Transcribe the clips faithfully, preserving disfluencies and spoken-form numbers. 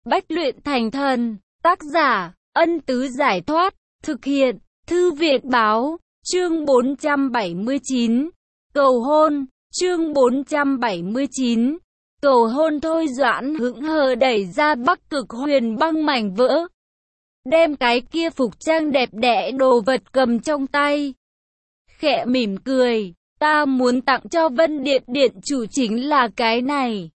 Bách luyện thành thần. Tác giả, Ân Tứ Giải Thoát. Thực hiện, Thư Viện Báo. Chương bốn trăm bảy mươi chín. Cầu hôn. Chương bốn trăm bảy mươi chín. Cầu hôn. Thôi Doãn hững hờ đẩy ra Bắc Cực huyền băng mảnh vỡ. Đem cái kia phục trang đẹp đẽ đồ vật cầm trong tay. Khẽ mỉm cười. Ta muốn tặng cho Vân Điện Điện chủ chính là cái này.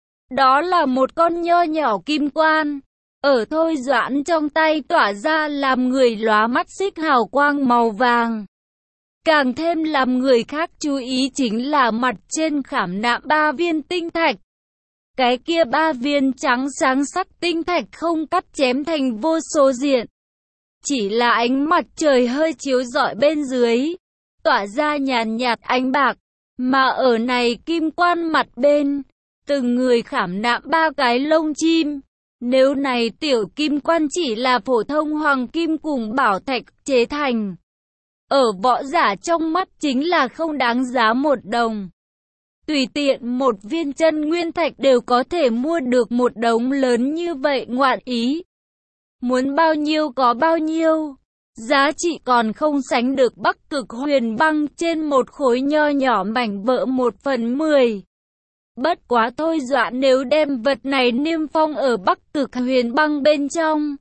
Đó là một con nho nhỏ kim quan. Ở Thôi Doãn trong tay tỏa ra làm người lóa mắt xích hào quang màu vàng. Càng thêm làm người khác chú ý chính là mặt trên khảm nạm ba viên tinh thạch. Cái kia ba viên trắng sáng sắc tinh thạch không cắt chém thành vô số diện. Chỉ là ánh mặt trời hơi chiếu rọi bên dưới, tỏa ra nhàn nhạt ánh bạc. Mà ở này kim quan mặt bên, từng người khảm nạm ba cái lông chim. Nếu này tiểu kim quan chỉ là phổ thông hoàng kim cùng bảo thạch chế thành, ở võ giả trong mắt chính là không đáng giá một đồng. Tùy tiện một viên chân nguyên thạch đều có thể mua được một đống lớn như vậy ngoạn ý. Muốn bao nhiêu có bao nhiêu, giá trị còn không sánh được Bắc Cực huyền băng trên một khối nho nhỏ mảnh vỡ một phần mười. Bất quá Thôi Doãn nếu đem vật này niêm phong ở Bắc Cực huyền băng bên trong,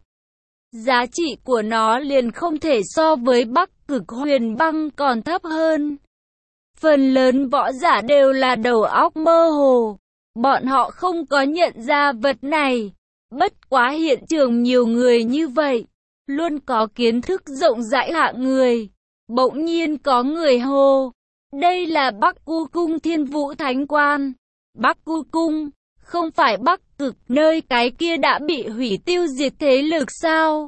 giá trị của nó liền không thể so với Bắc Cực huyền băng còn thấp hơn. Phần lớn võ giả đều là đầu óc mơ hồ, bọn họ không có nhận ra vật này. Bất quá hiện trường nhiều người như vậy, luôn có kiến thức rộng rãi hạng người. Bỗng nhiên có người hô, đây là Bắc Cu Cung Thiên Vũ Thánh Quan. Bắc Cu Cung, không phải Bắc Cực nơi cái kia đã bị hủy tiêu diệt thế lực sao?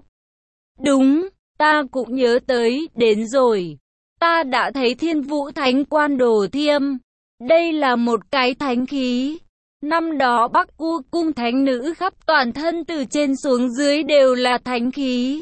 Đúng, ta cũng nhớ tới, đến rồi. Ta đã thấy Thiên Vũ Thánh Quan đồ thiêm. Đây là một cái thánh khí. Năm đó Bắc Cu Cung thánh nữ khắp toàn thân từ trên xuống dưới đều là thánh khí.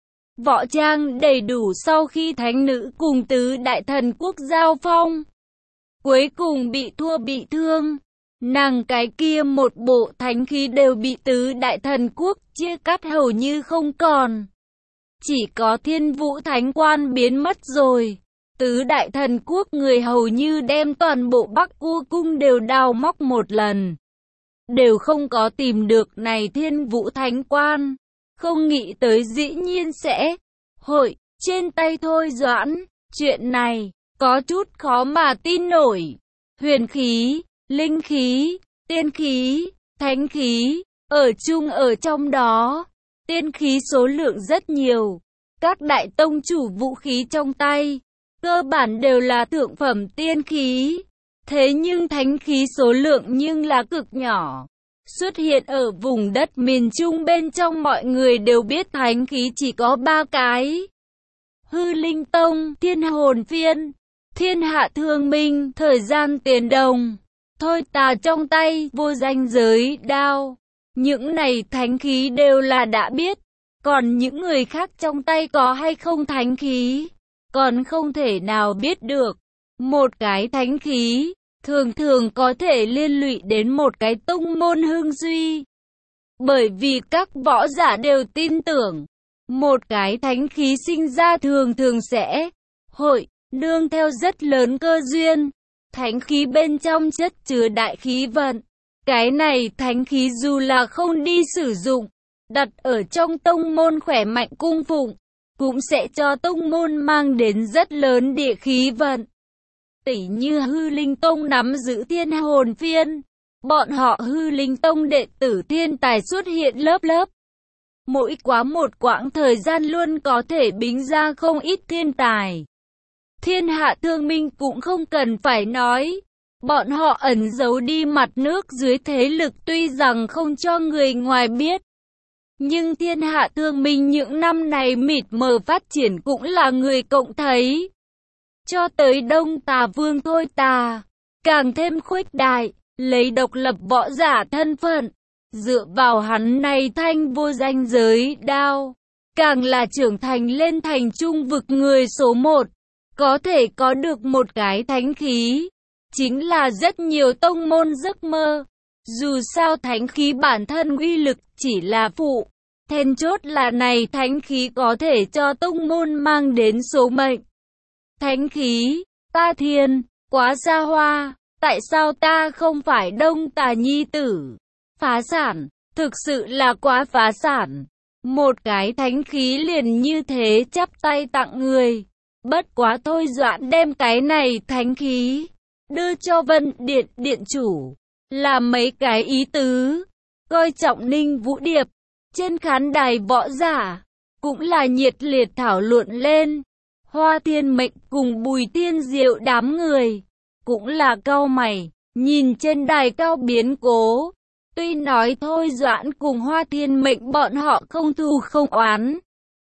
Võ trang đầy đủ sau khi thánh nữ cùng tứ đại thần quốc giao phong. Cuối cùng bị thua bị thương. Nàng cái kia một bộ thánh khí đều bị tứ đại thần quốc chia cắt hầu như không còn. Chỉ có Thiên Vũ Thánh Quan biến mất rồi. Tứ đại thần quốc người hầu như đem toàn bộ Bắc Cu Cung đều đào móc một lần. Đều không có tìm được này Thiên Vũ Thánh Quan. Không nghĩ tới dĩ nhiên sẽ hội trên tay Thôi Doãn. Chuyện này có chút khó mà tin nổi. Huyền khí, linh khí, tiên khí, thánh khí, ở chung ở trong đó. Tiên khí số lượng rất nhiều. Các đại tông chủ vũ khí trong tay, cơ bản đều là thượng phẩm tiên khí. Thế nhưng thánh khí số lượng nhưng là cực nhỏ. Xuất hiện ở vùng đất miền Trung bên trong mọi người đều biết thánh khí chỉ có ba cái. Hư Linh Tông, Thiên Hồn Phiên, Thiên Hạ Thương Minh, Thời Gian Tiền Đồng. Thôi Tà trong tay, Vô Danh Giới Đao. Những này thánh khí đều là đã biết. Còn những người khác trong tay có hay không thánh khí, còn không thể nào biết được. Một cái thánh khí, thường thường có thể liên lụy đến một cái tông môn hưng duy. Bởi vì các võ giả đều tin tưởng, một cái thánh khí sinh ra thường thường sẽ hội nương theo rất lớn cơ duyên. Thánh khí bên trong chất chứa đại khí vận. Cái này thánh khí dù là không đi sử dụng, đặt ở trong tông môn khỏe mạnh cung phụng, cũng sẽ cho tông môn mang đến rất lớn địa khí vận. Tỉ như Hư Linh Tông nắm giữ Thiên Hồn Phiên, bọn họ Hư Linh Tông đệ tử thiên tài xuất hiện lớp lớp. Mỗi quá một quãng thời gian luôn có thể bính ra không ít thiên tài. Thiên Hạ Thương Minh cũng không cần phải nói, bọn họ ẩn giấu đi mặt nước dưới thế lực tuy rằng không cho người ngoài biết. Nhưng Thiên Hạ Thương Minh những năm này mịt mờ phát triển cũng là người cộng thấy. Cho tới Đông Tà Vương Thôi Tà, càng thêm khuếch đại, lấy độc lập võ giả thân phận. Dựa vào hắn này thanh vô danh giới đao, càng là trưởng thành lên thành trung vực người số một. Có thể có được một cái thánh khí, chính là rất nhiều tông môn giấc mơ. Dù sao thánh khí bản thân uy lực chỉ là phụ. Then chốt là này thánh khí có thể cho tông môn mang đến số mệnh. Thánh khí, ta thiên, quá xa hoa, tại sao ta không phải Đông Tà nhi tử? Phá sản, thực sự là quá phá sản. Một cái thánh khí liền như thế chắp tay tặng người. Bất quá thôi Doãn đem cái này thánh khí đưa cho Vân Điện điện chủ, là mấy cái ý tứ. Coi trọng Ninh Vũ Điệp, trên khán đài võ giả cũng là nhiệt liệt thảo luận lên. Hoa Thiên Mệnh cùng Bùi Thiên Diệu đám người cũng là cau mày, nhìn trên đài cao biến cố. Tuy nói thôi Doãn cùng Hoa Thiên Mệnh bọn họ không thù không oán,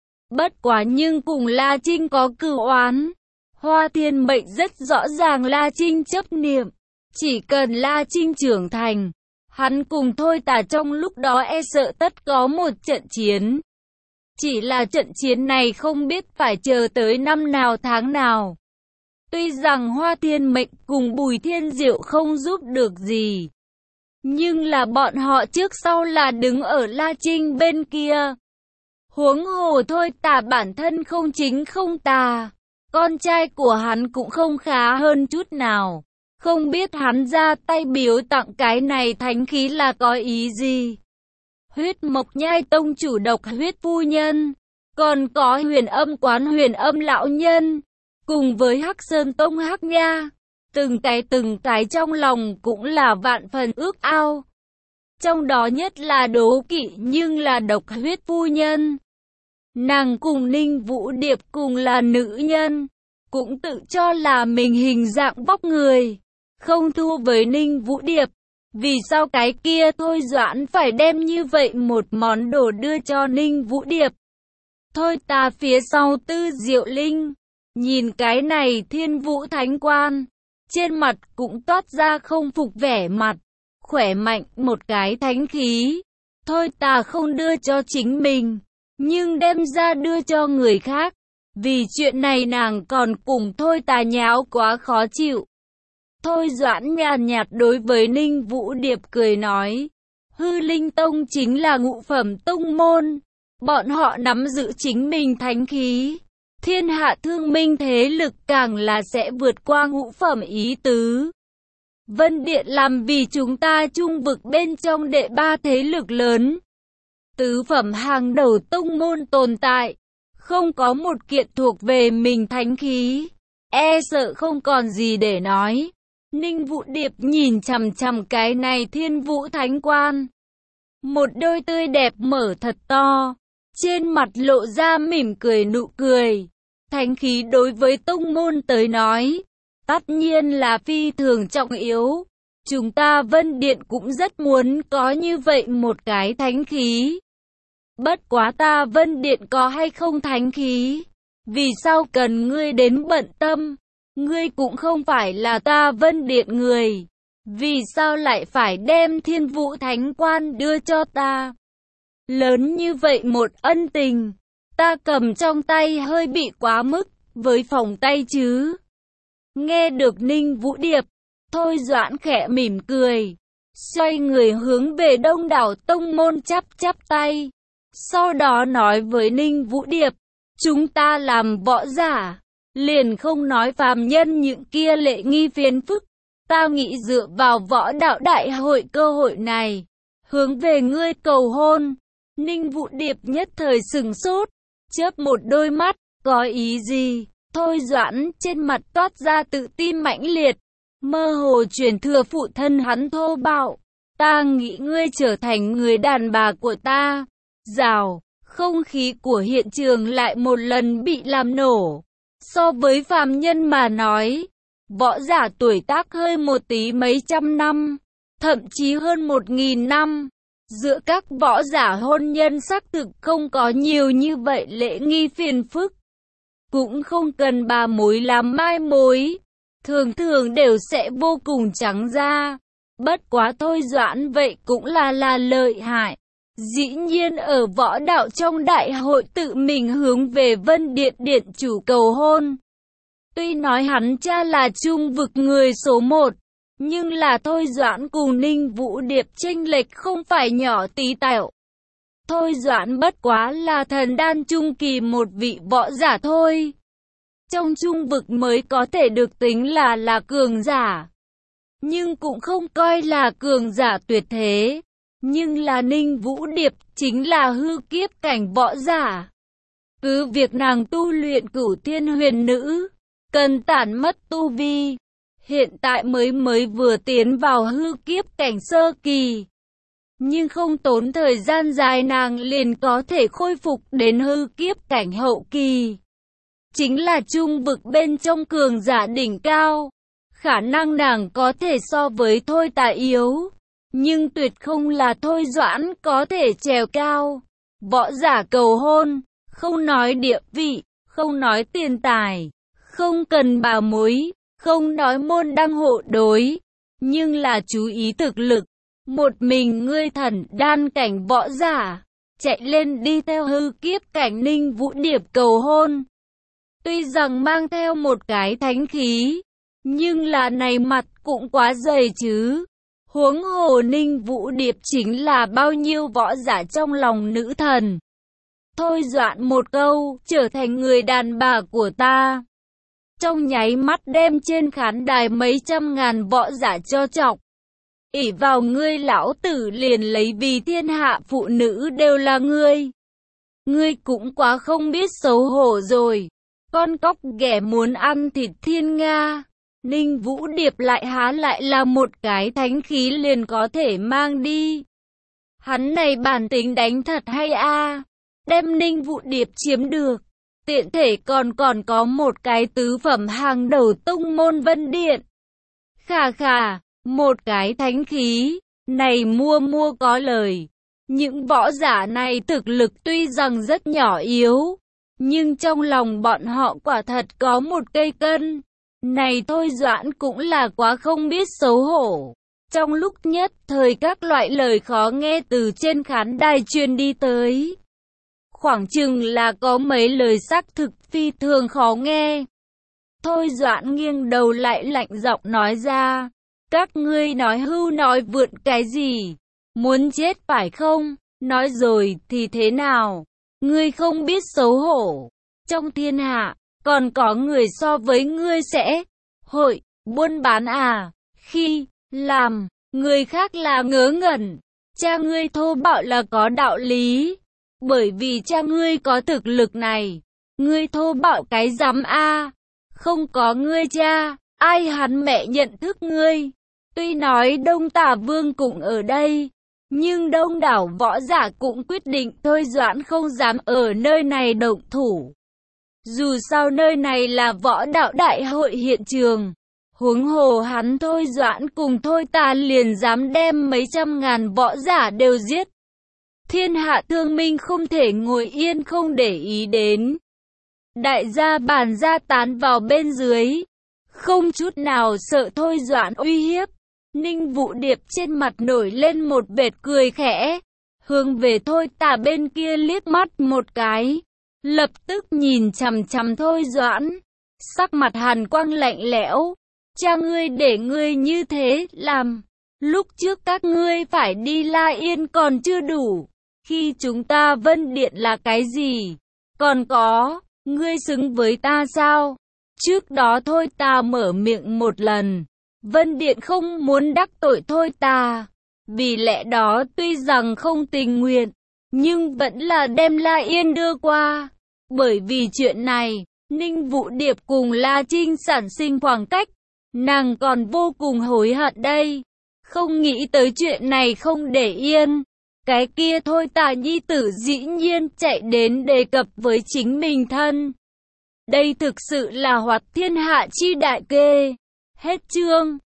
bất quá nhưng cùng La Trinh có cửu oán. Hoa Thiên Mệnh rất rõ ràng La Trinh chấp niệm, chỉ cần La Trinh trưởng thành, hắn cùng Thôi Tà trong lúc đó e sợ tất có một trận chiến. Chỉ là trận chiến này không biết phải chờ tới năm nào tháng nào. Tuy rằng Hoa Thiên Mệnh cùng Bùi Thiên Diệu không giúp được gì, nhưng là bọn họ trước sau là đứng ở La Trinh bên kia. Huống hồ Thôi Tà bản thân không chính không tà, con trai của hắn cũng không khá hơn chút nào. Không biết hắn ra tay biếu tặng cái này thánh khí là có ý gì? Huyết Mộc Nhai tông chủ Độc Huyết phu nhân, còn có Huyền Âm quán Huyền Âm lão nhân, cùng với Hắc Sơn tông Hắc Nha, từng cái từng cái trong lòng cũng là vạn phần ước ao. Trong đó nhất là đố kỵ nhưng là Độc Huyết phu nhân. Nàng cùng Ninh Vũ Điệp cùng là nữ nhân, cũng tự cho là mình hình dạng vóc người không thua với Ninh Vũ Điệp. Vì sao cái kia Thôi Doãn phải đem như vậy một món đồ đưa cho Ninh Vũ Điệp? Thôi Tà phía sau Tư Diệu Linh, nhìn cái này Thiên Vũ Thánh Quan, trên mặt cũng toát ra không phục vẻ mặt, khỏe mạnh một cái thánh khí. Thôi Tà không đưa cho chính mình, nhưng đem ra đưa cho người khác. Vì chuyện này nàng còn cùng Thôi Tà nháo quá khó chịu. Thôi Doãn nhàn nhạt đối với Ninh Vũ Điệp cười nói, Hư Linh Tông chính là ngũ phẩm tông môn, bọn họ nắm giữ chính mình thánh khí. Thiên hạ thương minh thế lực càng là sẽ vượt qua ngũ phẩm ý tứ. Vân Điện làm vì chúng ta trung vực bên trong đệ ba thế lực lớn, tứ phẩm hàng đầu tông môn tồn tại, không có một kiện thuộc về mình thánh khí, e sợ không còn gì để nói. Ninh Vũ Điệp nhìn chằm chằm cái này Thiên Vũ Thánh Quan, một đôi tươi đẹp mở thật to, trên mặt lộ ra mỉm cười nụ cười. Thánh khí đối với tông môn tới nói, tất nhiên là phi thường trọng yếu. Chúng ta Vân Điện cũng rất muốn có như vậy một cái thánh khí. Bất quá ta Vân Điện có hay không thánh khí, vì sao cần ngươi đến bận tâm? Ngươi cũng không phải là ta Vân Điện người, vì sao lại phải đem Thiên Vũ Thánh Quan đưa cho ta? Lớn như vậy một ân tình, ta cầm trong tay hơi bị quá mức, với phòng tay chứ. Nghe được Ninh Vũ Điệp, Thôi Doãn khẽ mỉm cười, xoay người hướng về đông đảo tông môn chắp chắp tay. Sau đó nói với Ninh Vũ Điệp, chúng ta làm võ giả, liền không nói phàm nhân những kia lệ nghi phiền phức. Ta nghĩ dựa vào võ đạo đại hội cơ hội này, hướng về ngươi cầu hôn. Ninh Vũ Điệp nhất thời sừng sốt, chớp một đôi mắt, có ý gì? Thôi Doãn trên mặt toát ra tự tin mãnh liệt, mơ hồ truyền thừa phụ thân hắn thô bạo. Ta nghĩ ngươi trở thành người đàn bà của ta. Rào, không khí của hiện trường lại một lần bị làm nổ. So với phàm nhân mà nói, võ giả tuổi tác hơi một tí mấy trăm năm, thậm chí hơn một nghìn năm. Giữa các võ giả hôn nhân xác thực không có nhiều như vậy lễ nghi phiền phức. Cũng không cần bà mối làm mai mối, thường thường đều sẽ vô cùng trắng da. Bất quá Thôi Doãn vậy cũng là là lợi hại. Dĩ nhiên ở võ đạo trong đại hội tự mình hướng về Vân Điện điện chủ cầu hôn. Tuy nói hắn cha là trung vực người số một, Nhưng là Thôi Doãn cùng Ninh Vũ Điệp chênh lệch không phải nhỏ tí tẹo. Thôi Doãn bất quá là thần đan trung kỳ một vị võ giả thôi. Trong trung vực mới có thể được tính là là cường giả. Nhưng cũng không coi là cường giả tuyệt thế. Nhưng là Ninh Vũ Điệp chính là hư kiếp cảnh võ giả. Cứ việc nàng tu luyện Cửu Thiên Huyền Nữ, cần tản mất tu vi. Hiện tại mới mới vừa tiến vào hư kiếp cảnh sơ kỳ. Nhưng không tốn thời gian dài nàng liền có thể khôi phục đến hư kiếp cảnh hậu kỳ. Chính là trung vực bên trong cường giả đỉnh cao. Khả năng nàng có thể so với Thôi Tà yếu. Nhưng tuyệt không là Thôi Doãn có thể trèo cao. Võ giả cầu hôn, không nói địa vị, không nói tiền tài, không cần bảo mối, không nói môn đăng hộ đối. Nhưng là chú ý thực lực. Một mình ngươi thần đan cảnh võ giả, chạy lên đi theo hư kiếp cảnh Ninh Vũ Điệp cầu hôn. Tuy rằng mang theo một cái thánh khí, nhưng là này mặt cũng quá dày chứ. Huống hồ Ninh Vũ Điệp chính là bao nhiêu võ giả trong lòng nữ thần. Thôi Doãn một câu, trở thành người đàn bà của ta. Trong nháy mắt đem trên khán đài mấy trăm ngàn võ giả cho chọc. ỷ vào ngươi lão tử liền lấy vì thiên hạ phụ nữ đều là ngươi. Ngươi cũng quá không biết xấu hổ rồi. Con cóc ghẻ muốn ăn thịt thiên nga. Ninh Vũ Điệp lại há lại là một cái thánh khí liền có thể mang đi. Hắn này bản tính đánh thật hay a, đem Ninh Vũ Điệp chiếm được. Tiện thể còn còn có một cái tứ phẩm hàng đầu tông môn Vân Điện. Khà khà, một cái thánh khí, này mua mua có lời. Những võ giả này thực lực tuy rằng rất nhỏ yếu, nhưng trong lòng bọn họ quả thật có một cây cân. Này Thôi Doãn cũng là quá không biết xấu hổ. Trong lúc nhất thời các loại lời khó nghe từ trên khán đài truyền đi tới. Khoảng chừng là có mấy lời xác thực phi thường khó nghe. Thôi Doãn nghiêng đầu lại lạnh giọng nói ra. Các ngươi nói hưu nói vượn cái gì? Muốn chết phải không? Nói rồi thì thế nào? Ngươi không biết xấu hổ. Trong thiên hạ, còn có người so với ngươi sẽ hội buôn bán à? Khi làm, người khác là ngớ ngẩn. Cha ngươi thô bạo là có đạo lý. Bởi vì cha ngươi có thực lực này. Ngươi thô bạo cái rắm a? Không có ngươi cha, ai hắn mẹ nhận thức ngươi? Tuy nói Đông Tả Vương cũng ở đây, nhưng đông đảo võ giả cũng quyết định Thôi Doãn không dám ở nơi này động thủ. Dù sao nơi này là võ đạo đại hội hiện trường, huống hồ hắn Thôi Doãn cùng Thôi Tà liền dám đem mấy trăm ngàn võ giả đều giết. Thiên hạ thương minh không thể ngồi yên không để ý đến. Đại gia bàn ra tán vào bên dưới, không chút nào sợ Thôi Doãn uy hiếp. Ninh Vũ Điệp trên mặt nổi lên một vệt cười khẽ, hướng về Thôi Tà bên kia liếc mắt một cái, lập tức nhìn chằm chằm Thôi Doãn, sắc mặt hàn quang lạnh lẽo. Cha ngươi để ngươi như thế làm, lúc trước các ngươi phải đi La Yên còn chưa đủ, khi chúng ta Vân Điện là cái gì? Còn có, ngươi xứng với ta sao? Trước đó Thôi Tà mở miệng một lần, Vân Điện không muốn đắc tội Thôi Tà, vì lẽ đó tuy rằng không tình nguyện, nhưng vẫn là đem La Yên đưa qua. Bởi vì chuyện này, Ninh Vũ Điệp cùng La Trinh sản sinh khoảng cách, nàng còn vô cùng hối hận đây. Không nghĩ tới chuyện này không để yên, cái kia Thôi Tà nhi tử dĩ nhiên chạy đến đề cập với chính mình thân. Đây thực sự là hoạt thiên hạ chi đại kê. Hết chương.